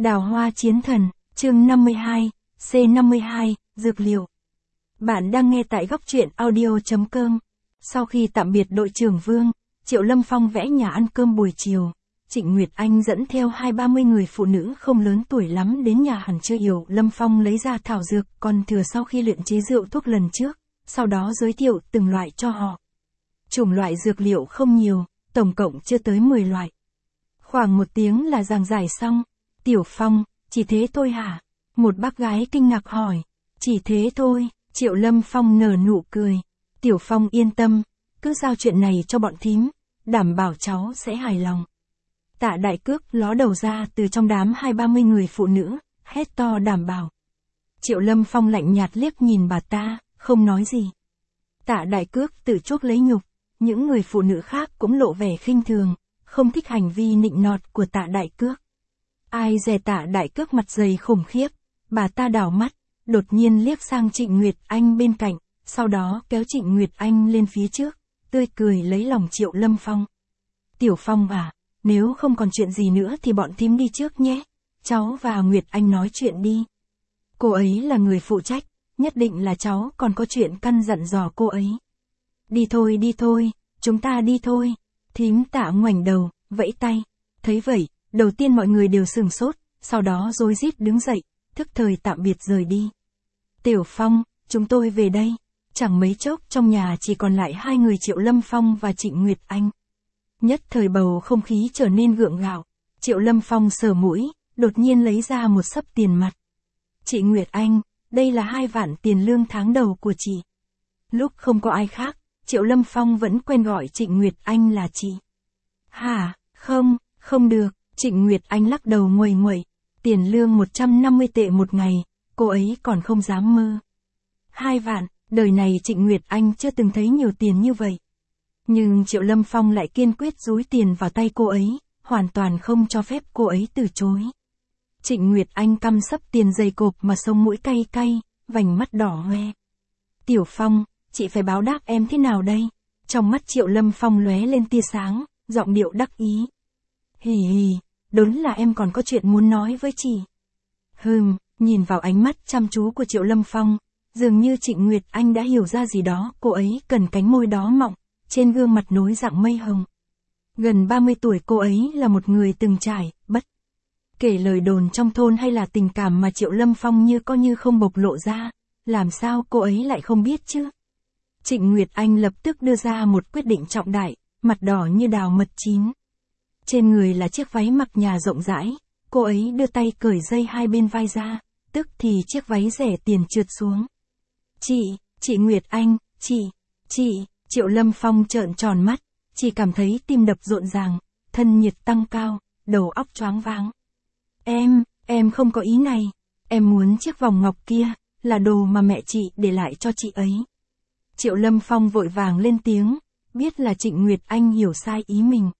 Đào hoa chiến thần, chương 52, C52, dược liệu. Bạn đang nghe tại góc truyện audio.com. Sau khi tạm biệt đội trưởng Vương, Triệu Lâm Phong vẽ nhà ăn cơm buổi chiều. Trịnh Nguyệt Anh dẫn theo 20-30 người phụ nữ không lớn tuổi lắm đến nhà hàng trưa Yểu. Lâm Phong lấy ra thảo dược còn thừa sau khi luyện chế rượu thuốc lần trước, sau đó giới thiệu từng loại cho họ. Chủng loại dược liệu không nhiều, tổng cộng chưa tới 10 loại. Khoảng 1 tiếng là giảng giải xong. Tiểu Phong, chỉ thế thôi hả? Một bác gái kinh ngạc hỏi. Chỉ thế thôi, Triệu Lâm Phong nở nụ cười. Tiểu Phong yên tâm, cứ giao chuyện này cho bọn thím, đảm bảo cháu sẽ hài lòng. Tạ Đại Cước ló đầu ra từ trong đám 20-30 người phụ nữ, hét to đảm bảo. Triệu Lâm Phong lạnh nhạt liếc nhìn bà ta, không nói gì. Tạ Đại Cước tự chuốc lấy nhục, những người phụ nữ khác cũng lộ vẻ khinh thường, không thích hành vi nịnh nọt của Tạ Đại Cước. Ai dè Tạ Đại Cước mặt dày khủng khiếp, bà ta đảo mắt, đột nhiên liếc sang Trịnh Nguyệt Anh bên cạnh, sau đó kéo Trịnh Nguyệt Anh lên phía trước, tươi cười lấy lòng Triệu Lâm Phong. Tiểu Phong à, nếu không còn chuyện gì nữa thì bọn thím đi trước nhé, cháu và Nguyệt Anh nói chuyện đi. Cô ấy là người phụ trách, nhất định là cháu còn có chuyện căn dặn dò cô ấy. Đi thôi, chúng ta đi thôi. Thím Tạ ngoảnh đầu, vẫy tay. Thấy vậy, đầu tiên mọi người đều sửng sốt, sau đó rối rít đứng dậy, thức thời tạm biệt rời đi. Tiểu Phong, chúng tôi về đây. Chẳng mấy chốc trong nhà chỉ còn lại 2 người Triệu Lâm Phong và Trịnh Nguyệt Anh. Nhất thời bầu không khí trở nên gượng gạo. Triệu Lâm Phong sờ mũi, đột nhiên lấy ra một xấp tiền mặt. Chị Nguyệt Anh, đây là 2 vạn tiền lương tháng đầu của chị. Lúc không có ai khác, Triệu Lâm Phong vẫn quen gọi Trịnh Nguyệt Anh là chị. Hả, không được, Trịnh Nguyệt Anh lắc đầu nguầy nguậy. Tiền lương 150 tệ một ngày, cô ấy còn không dám mơ. 2 vạn, đời này Trịnh Nguyệt Anh chưa từng thấy nhiều tiền như vậy. Nhưng Triệu Lâm Phong lại kiên quyết dúi tiền vào tay cô ấy, hoàn toàn không cho phép cô ấy từ chối. Trịnh Nguyệt Anh căm xấp tiền dày cộp mà sống mũi cay cay, vành mắt đỏ hoe. Tiểu Phong, chị phải báo đáp em thế nào đây? Trong mắt Triệu Lâm Phong lóe lên tia sáng, giọng điệu đắc ý. Hì hì, đúng là em còn có chuyện muốn nói với chị. Nhìn vào ánh mắt chăm chú của Triệu Lâm Phong, dường như Trịnh Nguyệt Anh đã hiểu ra gì đó, cô ấy cần cánh môi đó mọng, trên gương mặt nối dạng mây hồng. Gần 30 tuổi cô ấy là một người từng trải, bất kể lời đồn trong thôn hay là tình cảm mà Triệu Lâm Phong như có như không bộc lộ ra, làm sao cô ấy lại không biết chứ? Trịnh Nguyệt Anh lập tức đưa ra một quyết định trọng đại, mặt đỏ như đào mật chín. Trên người là chiếc váy mặc nhà rộng rãi, cô ấy đưa tay cởi dây 2 bên vai ra, tức thì chiếc váy rẻ tiền trượt xuống. Chị Nguyệt Anh, chị, Triệu Lâm Phong trợn tròn mắt, chỉ cảm thấy tim đập rộn ràng, thân nhiệt tăng cao, đầu óc choáng váng. Em không có ý này, em muốn chiếc vòng ngọc kia, là đồ mà mẹ chị để lại cho chị ấy. Triệu Lâm Phong vội vàng lên tiếng, biết là Trịnh Nguyệt Anh hiểu sai ý mình.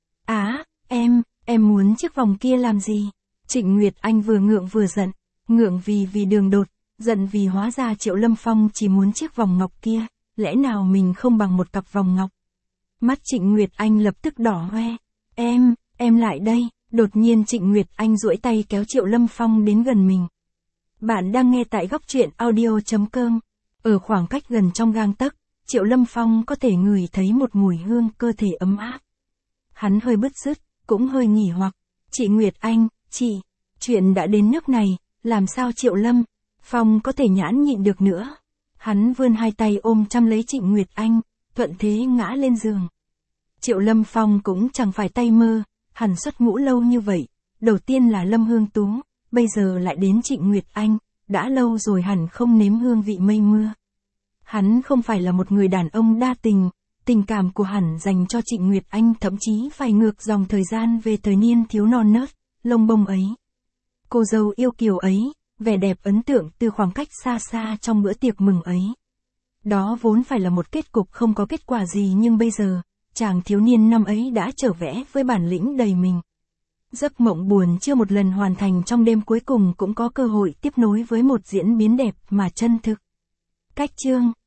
Em muốn chiếc vòng kia làm gì? Trịnh Nguyệt Anh vừa ngượng vừa giận, ngượng vì đường đột, giận vì hóa ra Triệu Lâm Phong chỉ muốn chiếc vòng ngọc kia, lẽ nào mình không bằng một cặp vòng ngọc? Mắt Trịnh Nguyệt Anh lập tức đỏ hoe. Em lại đây. Đột nhiên Trịnh Nguyệt Anh duỗi tay kéo Triệu Lâm Phong đến gần mình. Bạn đang nghe tại góc truyện audio.com. Ở khoảng cách gần trong gang tấc, Triệu Lâm Phong có thể ngửi thấy một mùi hương cơ thể ấm áp. Hắn hơi bứt rứt, cũng hơi nghỉ hoặc. Chị Nguyệt Anh, chuyện đã đến nước này, làm sao Triệu Lâm Phong có thể nhãn nhịn được nữa? Hắn vươn 2 tay ôm chăm lấy Trịnh Nguyệt Anh, thuận thế ngã lên giường. Triệu Lâm Phong cũng chẳng phải tay mơ, hắn xuất ngũ lâu như vậy, đầu tiên là Lâm Hương Tú, bây giờ lại đến Trịnh Nguyệt Anh, đã lâu rồi hẳn không nếm hương vị mây mưa. Hắn không phải là một người đàn ông đa tình, tình cảm của hắn dành cho Trịnh Nguyệt Anh thậm chí phải ngược dòng thời gian về thời niên thiếu non nớt, lông bông ấy. Cô dâu yêu kiều ấy, vẻ đẹp ấn tượng từ khoảng cách xa xa trong bữa tiệc mừng ấy. Đó vốn phải là một kết cục không có kết quả gì, nhưng bây giờ, chàng thiếu niên năm ấy đã trở về với bản lĩnh đầy mình. Giấc mộng buồn chưa một lần hoàn thành trong đêm cuối cùng cũng có cơ hội tiếp nối với một diễn biến đẹp mà chân thực. Cách chương